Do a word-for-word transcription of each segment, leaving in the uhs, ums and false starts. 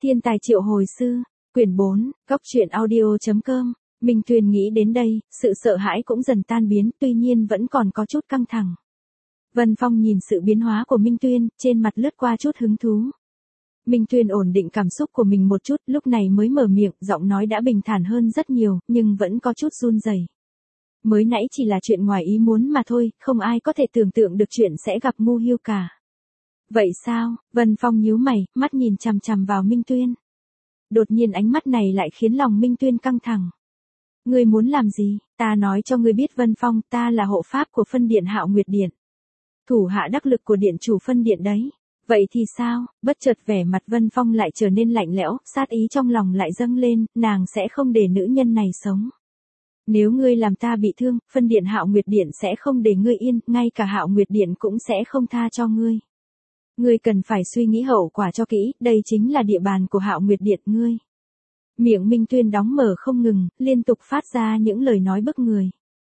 Thiên tài triệu hồi sư, quyển bốn, góc truyện audio.com. Minh Tuyên nghĩ đến đây, sự sợ hãi cũng dần tan biến, tuy nhiên vẫn còn có chút căng thẳng. Vân Phong nhìn sự biến hóa của Minh Tuyên, trên mặt lướt qua chút hứng thú. Minh Tuyên ổn định cảm xúc của mình một chút, lúc này mới mở miệng, giọng nói đã bình thản hơn rất nhiều, nhưng vẫn có chút run rẩy. Mới nãy chỉ là chuyện ngoài ý muốn mà thôi, không ai có thể tưởng tượng được chuyện sẽ gặp Ngô Hưu cả. Vậy sao? Vân Phong nhíu mày, mắt nhìn chằm chằm vào Minh Tuyên. Đột nhiên ánh mắt này lại khiến lòng Minh Tuyên căng thẳng. Ngươi muốn làm gì? Ta nói cho ngươi biết Vân Phong, ta là hộ pháp của phân điện Hạo Nguyệt Điện. Thủ hạ đắc lực của điện chủ phân điện đấy. Vậy thì sao? Bất chợt vẻ mặt Vân Phong lại trở nên lạnh lẽo, sát ý trong lòng lại dâng lên, nàng sẽ không để nữ nhân này sống. Nếu ngươi làm ta bị thương, phân điện Hạo Nguyệt Điện sẽ không để ngươi yên, ngay cả Hạo Nguyệt Điện cũng sẽ không tha cho ngươi. Ngươi cần phải suy nghĩ hậu quả cho kỹ, đây chính là địa bàn của Hạo Nguyệt Điện ngươi. Miệng Minh Tuyên đóng mở không ngừng, liên tục phát ra những lời nói bức người.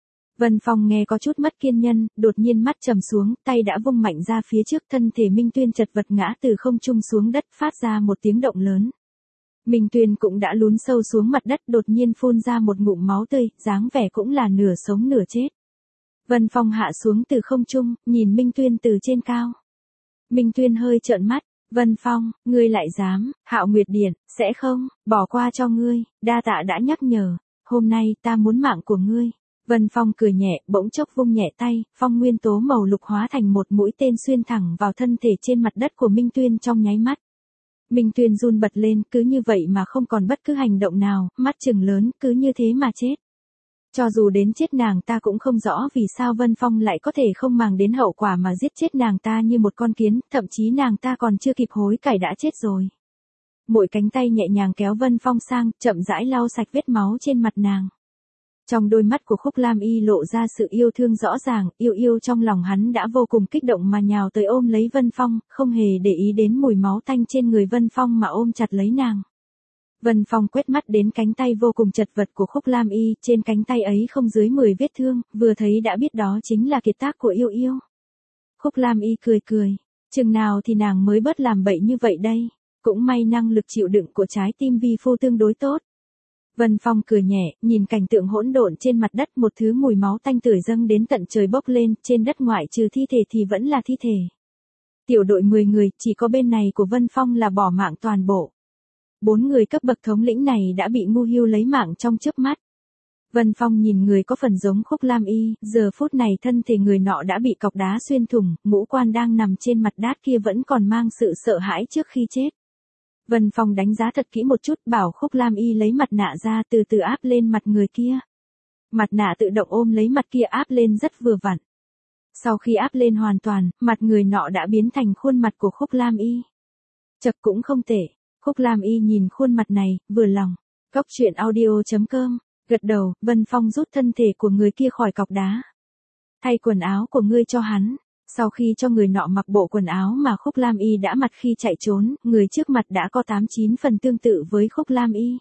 Vân Phong nghe có chút mất kiên nhẫn, đột nhiên mắt trầm xuống, tay đã vung mạnh ra phía trước, thân thể Minh Tuyên chật vật ngã từ không trung xuống đất, phát ra một tiếng động lớn. Minh Tuyên cũng đã lún sâu xuống mặt đất, đột nhiên phun ra một ngụm máu tươi, dáng vẻ cũng là nửa sống nửa chết. Vân Phong hạ xuống từ không trung, nhìn Minh Tuyên từ trên cao. Minh Tuyên hơi trợn mắt, Vân Phong, ngươi lại dám, Hạo Nguyệt Điện, sẽ không, bỏ qua cho ngươi, đa tạ đã nhắc nhở, hôm nay ta muốn mạng của ngươi. Vân Phong cười nhẹ, bỗng chốc vung nhẹ tay, phong nguyên tố màu lục hóa thành một mũi tên xuyên thẳng vào thân thể trên mặt đất của Minh Tuyên trong nháy mắt. Minh Tuyên run bật lên, cứ như vậy mà không còn bất cứ hành động nào, mắt trừng lớn, cứ như thế mà chết. Cho dù đến chết nàng ta cũng không rõ vì sao Vân Phong lại có thể không màng đến hậu quả mà giết chết nàng ta như một con kiến, thậm chí nàng ta còn chưa kịp hối cải đã chết rồi. Mỗi cánh tay nhẹ nhàng kéo Vân Phong sang, chậm rãi lau sạch vết máu trên mặt nàng. Trong đôi mắt của Khúc Lam Y lộ ra sự yêu thương rõ ràng, yêu yêu trong lòng hắn đã vô cùng kích động mà nhào tới ôm lấy Vân Phong, không hề để ý đến mùi máu tanh trên người Vân Phong mà ôm chặt lấy nàng. Vân Phong quét mắt đến cánh tay vô cùng chật vật của Khúc Lam Y, trên cánh tay ấy không dưới mười vết thương, vừa thấy đã biết đó chính là kiệt tác của yêu yêu. Khúc Lam Y cười cười, chừng nào thì nàng mới bớt làm bậy như vậy đây, cũng may năng lực chịu đựng của trái tim vi phu tương đối tốt. Vân Phong cười nhẹ, nhìn cảnh tượng hỗn độn trên mặt đất, một thứ mùi máu tanh tưởi dâng đến tận trời bốc lên, trên đất ngoại trừ thi thể thì vẫn là thi thể. Tiểu đội mười người, chỉ có bên này của Vân Phong là bỏ mạng toàn bộ. Bốn người cấp bậc thống lĩnh này đã bị Ngô Hưu lấy mạng trong chớp mắt. Vân Phong nhìn người có phần giống Khúc Lam Y, giờ phút này thân thể người nọ đã bị cọc đá xuyên thủng, ngũ quan đang nằm trên mặt đát kia vẫn còn mang sự sợ hãi trước khi chết. Vân Phong đánh giá thật kỹ một chút, bảo Khúc Lam Y lấy mặt nạ ra, từ từ áp lên mặt người kia. Mặt nạ tự động ôm lấy mặt kia áp lên rất vừa vặn. Sau khi áp lên hoàn toàn, mặt người nọ đã biến thành khuôn mặt của Khúc Lam Y. Chật cũng không tệ. Khúc Lam Y nhìn khuôn mặt này, vừa lòng. Góc truyện audio.com, gật đầu, Vân Phong rút thân thể của người kia khỏi cọc đá. Thay quần áo của ngươi cho hắn. Sau khi cho người nọ mặc bộ quần áo mà Khúc Lam Y đã mặc khi chạy trốn, người trước mặt đã có tám chín phần tương tự với Khúc Lam Y.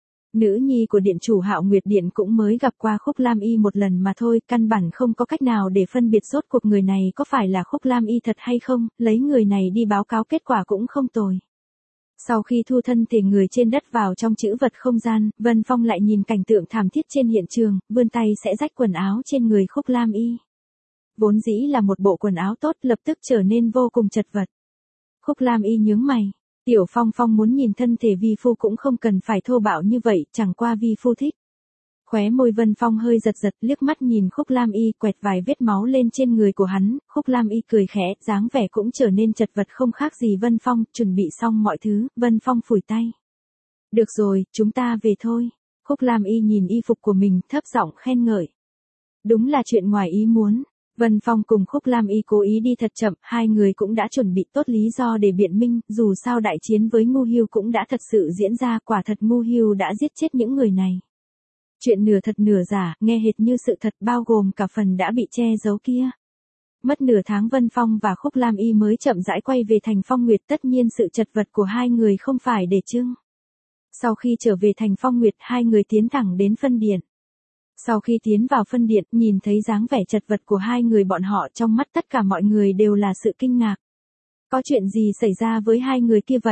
Nữ nhi của điện chủ Hạo Nguyệt Điện cũng mới gặp qua Khúc Lam Y một lần mà thôi, căn bản không có cách nào để phân biệt rốt cuộc người này có phải là Khúc Lam Y thật hay không, lấy người này đi báo cáo kết quả cũng không tồi. Sau khi thu thân thể người trên đất vào trong trữ vật không gian, Vân Phong lại nhìn cảnh tượng thảm thiết trên hiện trường, vươn tay sẽ rách quần áo trên người Khúc Lam Y. Vốn dĩ là một bộ quần áo tốt, lập tức trở nên vô cùng chật vật. Khúc Lam Y nhướng mày, Tiểu Phong Phong muốn nhìn thân thể vi phu cũng không cần phải thô bạo như vậy, chẳng qua vi phu thích. Khóe môi Vân Phong hơi giật giật, liếc mắt nhìn Khúc Lam Y, quẹt vài vết máu lên trên người của hắn, Khúc Lam Y cười khẽ, dáng vẻ cũng trở nên chật vật không khác gì Vân Phong, chuẩn bị xong mọi thứ, Vân Phong phủi tay. Được rồi, chúng ta về thôi. Khúc Lam Y nhìn y phục của mình, thấp giọng khen ngợi. Đúng là chuyện ngoài ý muốn. Vân Phong cùng Khúc Lam Y cố ý đi thật chậm, hai người cũng đã chuẩn bị tốt lý do để biện minh, dù sao đại chiến với Ngô Hưu cũng đã thật sự diễn ra, quả thật Ngô Hưu đã giết chết những người này. Chuyện nửa thật nửa giả, nghe hệt như sự thật, bao gồm cả phần đã bị che giấu kia. Mất nửa tháng Vân Phong và Khúc Lam Y mới chậm rãi quay về thành Phong Nguyệt, tất nhiên sự chật vật của hai người không phải để trưng. Sau khi trở về thành Phong Nguyệt, hai người tiến thẳng đến phân điện. Sau khi tiến vào phân điện, nhìn thấy dáng vẻ chật vật của hai người bọn họ, trong mắt tất cả mọi người đều là sự kinh ngạc. Có chuyện gì xảy ra với hai người kia vậy?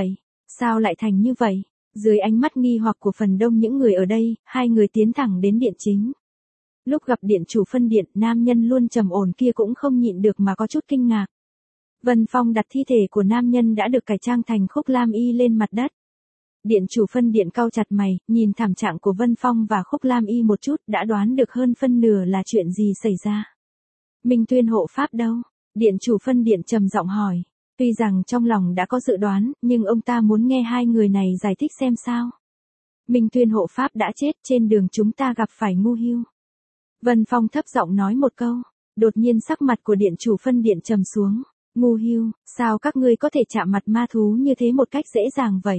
Sao lại thành như vậy? Dưới ánh mắt nghi hoặc của phần đông những người ở đây, hai người tiến thẳng đến điện chính. Lúc gặp điện chủ phân điện, nam nhân luôn trầm ổn kia cũng không nhịn được mà có chút kinh ngạc. Vân Phong đặt thi thể của nam nhân đã được cải trang thành Khúc Lam Y lên mặt đất. Điện chủ phân điện cau chặt mày, nhìn thảm trạng của Vân Phong và Khúc Lam Y một chút, đã đoán được hơn phân nửa là chuyện gì xảy ra. Minh Tuyên hộ pháp đâu? Điện chủ phân điện trầm giọng hỏi. Tuy rằng trong lòng đã có dự đoán, nhưng ông ta muốn nghe hai người này giải thích xem sao. Minh Tuyên hộ pháp đã chết, trên đường chúng ta gặp phải Ngu Hưu. Vân Phong thấp giọng nói một câu, đột nhiên sắc mặt của điện chủ phân điện trầm xuống. Ngu Hưu, sao các ngươi có thể chạm mặt ma thú như thế một cách dễ dàng vậy?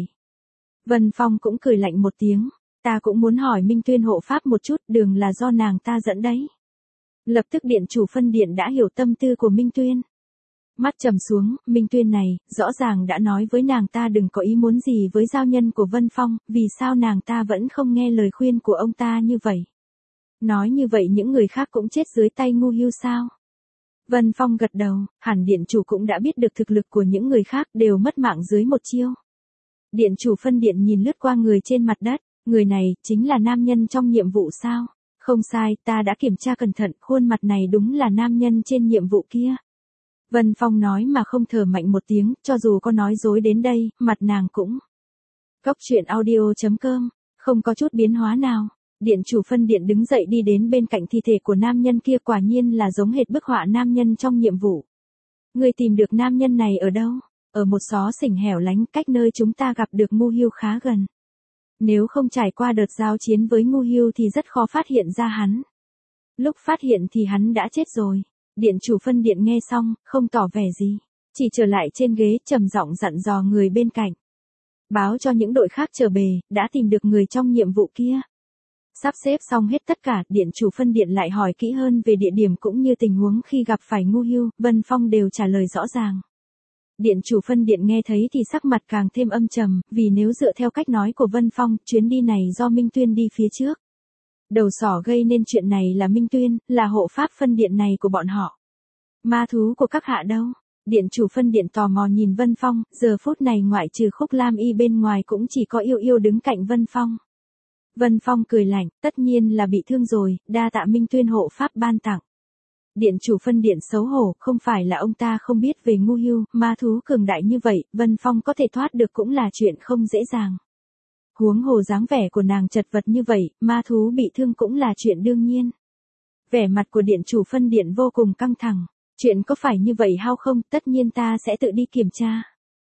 Vân Phong cũng cười lạnh một tiếng, ta cũng muốn hỏi Minh Tuyên hộ pháp một chút, đường là do nàng ta dẫn đấy. Lập tức điện chủ phân điện đã hiểu tâm tư của Minh Tuyên. Mắt trầm xuống, Minh Tuyên này, rõ ràng đã nói với nàng ta đừng có ý muốn gì với giao nhân của Vân Phong, vì sao nàng ta vẫn không nghe lời khuyên của ông ta như vậy? Nói như vậy những người khác cũng chết dưới tay Ngu Hưu sao? Vân Phong gật đầu, hẳn điện chủ cũng đã biết được thực lực của những người khác đều mất mạng dưới một chiêu. Điện chủ phân điện nhìn lướt qua người trên mặt đất, người này, chính là nam nhân trong nhiệm vụ sao? Không sai, ta đã kiểm tra cẩn thận, khuôn mặt này đúng là nam nhân trên nhiệm vụ kia. Vân Phong nói mà không thở mạnh một tiếng, cho dù có nói dối đến đây, mặt nàng cũng. Cốc truyện audio chấm com, không có chút biến hóa nào. Điện chủ phân điện đứng dậy đi đến bên cạnh thi thể của nam nhân kia, quả nhiên là giống hệt bức họa nam nhân trong nhiệm vụ. Người tìm được nam nhân này ở đâu? Ở một xó xỉnh hẻo lánh cách nơi chúng ta gặp được Ngu Hưu khá gần. Nếu không trải qua đợt giao chiến với Ngu Hưu thì rất khó phát hiện ra hắn. Lúc phát hiện thì hắn đã chết rồi. Điện chủ phân điện nghe xong, không tỏ vẻ gì. Chỉ trở lại trên ghế trầm giọng dặn dò người bên cạnh. Báo cho những đội khác trở bề, đã tìm được người trong nhiệm vụ kia. Sắp xếp xong hết tất cả, điện chủ phân điện lại hỏi kỹ hơn về địa điểm cũng như tình huống khi gặp phải Ngu Hưu, Vân Phong đều trả lời rõ ràng. Điện chủ phân điện nghe thấy thì sắc mặt càng thêm âm trầm, vì nếu dựa theo cách nói của Vân Phong, chuyến đi này do Minh Tuyên đi phía trước. Đầu sỏ gây nên chuyện này là Minh Tuyên, là hộ pháp phân điện này của bọn họ. Ma thú của các hạ đâu? Điện chủ phân điện tò mò nhìn Vân Phong, giờ phút này ngoại trừ Khúc Lam Y bên ngoài cũng chỉ có Yêu Yêu đứng cạnh Vân Phong. Vân Phong cười lạnh, tất nhiên là bị thương rồi, đa tạ Minh Tuyên hộ pháp ban tặng. Điện chủ phân điện xấu hổ, không phải là ông ta không biết về Ngu Hưu, ma thú cường đại như vậy, Vân Phong có thể thoát được cũng là chuyện không dễ dàng. Huống hồ dáng vẻ của nàng chật vật như vậy, ma thú bị thương cũng là chuyện đương nhiên. Vẻ mặt của điện chủ phân điện vô cùng căng thẳng. Chuyện có phải như vậy hay không, tất nhiên ta sẽ tự đi kiểm tra.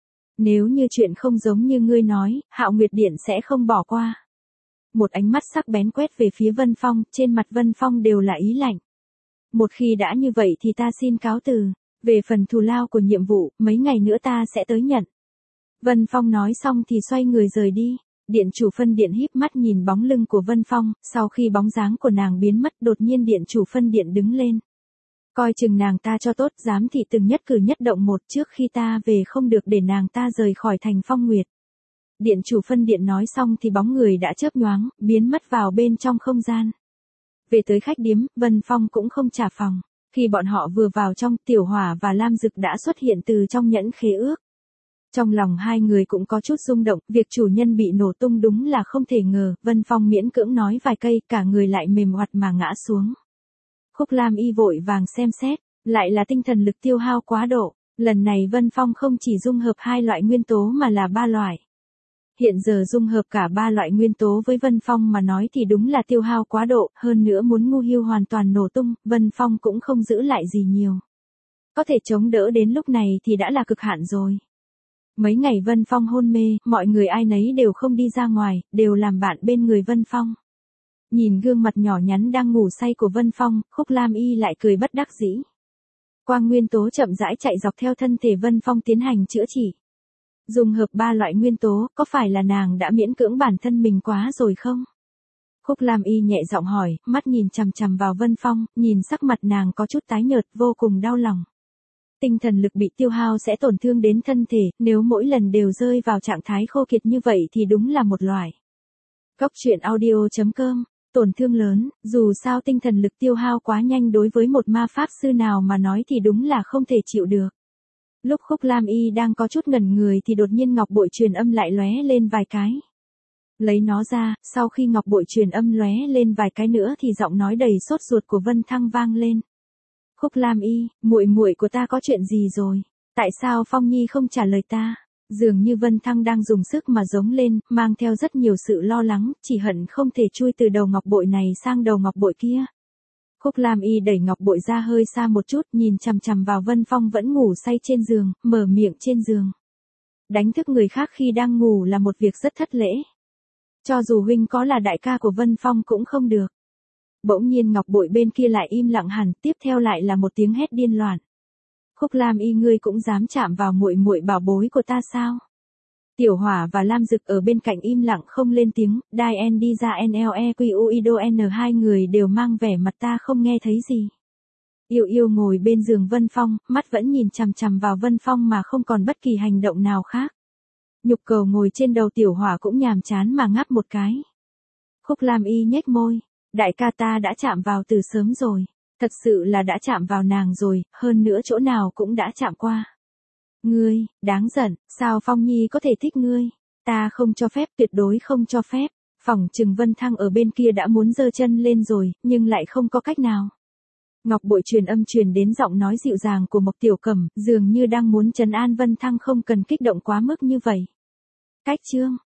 Nếu như chuyện không giống như ngươi nói, Hạo Nguyệt Điện sẽ không bỏ qua. Một ánh mắt sắc bén quét về phía Vân Phong, trên mặt Vân Phong đều là ý lạnh. Một khi đã như vậy thì ta xin cáo từ. Về phần thù lao của nhiệm vụ, mấy ngày nữa ta sẽ tới nhận. Vân Phong nói xong thì xoay người rời đi. Điện chủ phân điện híp mắt nhìn bóng lưng của Vân Phong, sau khi bóng dáng của nàng biến mất đột nhiên điện chủ phân điện đứng lên. Coi chừng nàng ta cho tốt, dám thị từng nhất cử nhất động một, trước khi ta về không được để nàng ta rời khỏi thành Phong Nguyệt. Điện chủ phân điện nói xong thì bóng người đã chớp nhoáng, biến mất vào bên trong không gian. Về tới khách điếm, Vân Phong cũng không trả phòng. Khi bọn họ vừa vào trong, Tiểu Hỏa và Lam Dực đã xuất hiện từ trong nhẫn khế ước. Trong lòng hai người cũng có chút rung động, việc chủ nhân bị nổ tung đúng là không thể ngờ, Vân Phong miễn cưỡng nói vài cây, cả người lại mềm oặt mà ngã xuống. Khúc Lam Y vội vàng xem xét, lại là tinh thần lực tiêu hao quá độ, lần này Vân Phong không chỉ dung hợp hai loại nguyên tố mà là ba loại. Hiện giờ dung hợp cả ba loại nguyên tố với Vân Phong mà nói thì đúng là tiêu hao quá độ, hơn nữa muốn Ngu Hưu hoàn toàn nổ tung, Vân Phong cũng không giữ lại gì nhiều. Có thể chống đỡ đến lúc này thì đã là cực hạn rồi. Mấy ngày Vân Phong hôn mê, mọi người ai nấy đều không đi ra ngoài, đều làm bạn bên người Vân Phong. Nhìn gương mặt nhỏ nhắn đang ngủ say của Vân Phong, Khúc Lam Y lại cười bất đắc dĩ. Quang nguyên tố chậm rãi chạy dọc theo thân thể Vân Phong tiến hành chữa trị. Dùng hợp ba loại nguyên tố, có phải là nàng đã miễn cưỡng bản thân mình quá rồi không? Khúc Lam Y nhẹ giọng hỏi, mắt nhìn chằm chằm vào Vân Phong, nhìn sắc mặt nàng có chút tái nhợt, vô cùng đau lòng. Tinh thần lực bị tiêu hao sẽ tổn thương đến thân thể, nếu mỗi lần đều rơi vào trạng thái khô kiệt như vậy thì đúng là một loại. Cốc truyện audio chấm com, tổn thương lớn, dù sao tinh thần lực tiêu hao quá nhanh đối với một ma pháp sư nào mà nói thì đúng là không thể chịu được. Lúc Khúc Lam Y đang có chút ngẩn người thì đột nhiên ngọc bội truyền âm lại lóe lên vài cái. Lấy nó ra, sau khi ngọc bội truyền âm lóe lên vài cái nữa thì giọng nói đầy sốt ruột của Vân Thăng vang lên. Khúc Lam Y, muội muội của ta có chuyện gì rồi? Tại sao Phong Nhi không trả lời ta? Dường như Vân Thăng đang dùng sức mà giống lên, mang theo rất nhiều sự lo lắng, chỉ hận không thể chui từ đầu ngọc bội này sang đầu ngọc bội kia. Khúc Lam Y đẩy ngọc bội ra hơi xa một chút, nhìn chằm chằm vào Vân Phong vẫn ngủ say trên giường, mở miệng trên giường. Đánh thức người khác khi đang ngủ là một việc rất thất lễ. Cho dù huynh có là đại ca của Vân Phong cũng không được. Bỗng nhiên ngọc bội bên kia lại im lặng hẳn, tiếp theo lại là một tiếng hét điên loạn. Khúc Lam Y, ngươi cũng dám chạm vào muội muội bảo bối của ta sao? Tiểu Hỏa và Lam Dực ở bên cạnh im lặng không lên tiếng, Đai N đi ra N L E Q U I D O N hai người đều mang vẻ mặt ta không nghe thấy gì. Yêu Yêu ngồi bên giường Vân Phong, mắt vẫn nhìn chằm chằm vào Vân Phong mà không còn bất kỳ hành động nào khác. Nhục Cầu ngồi trên đầu Tiểu Hỏa cũng nhàm chán mà ngáp một cái. Khúc Lam Y nhếch môi, đại ca ta đã chạm vào từ sớm rồi, thật sự là đã chạm vào nàng rồi, hơn nữa chỗ nào cũng đã chạm qua. Ngươi, đáng giận, sao Phong Nhi có thể thích ngươi? Ta không cho phép, tuyệt đối không cho phép. Phỏng chừng Vân Thăng ở bên kia đã muốn giơ chân lên rồi, nhưng lại không có cách nào. Ngọc bội truyền âm truyền đến giọng nói dịu dàng của Mộc Tiểu Cẩm, dường như đang muốn trấn an Vân Thăng không cần kích động quá mức như vậy. Cách chương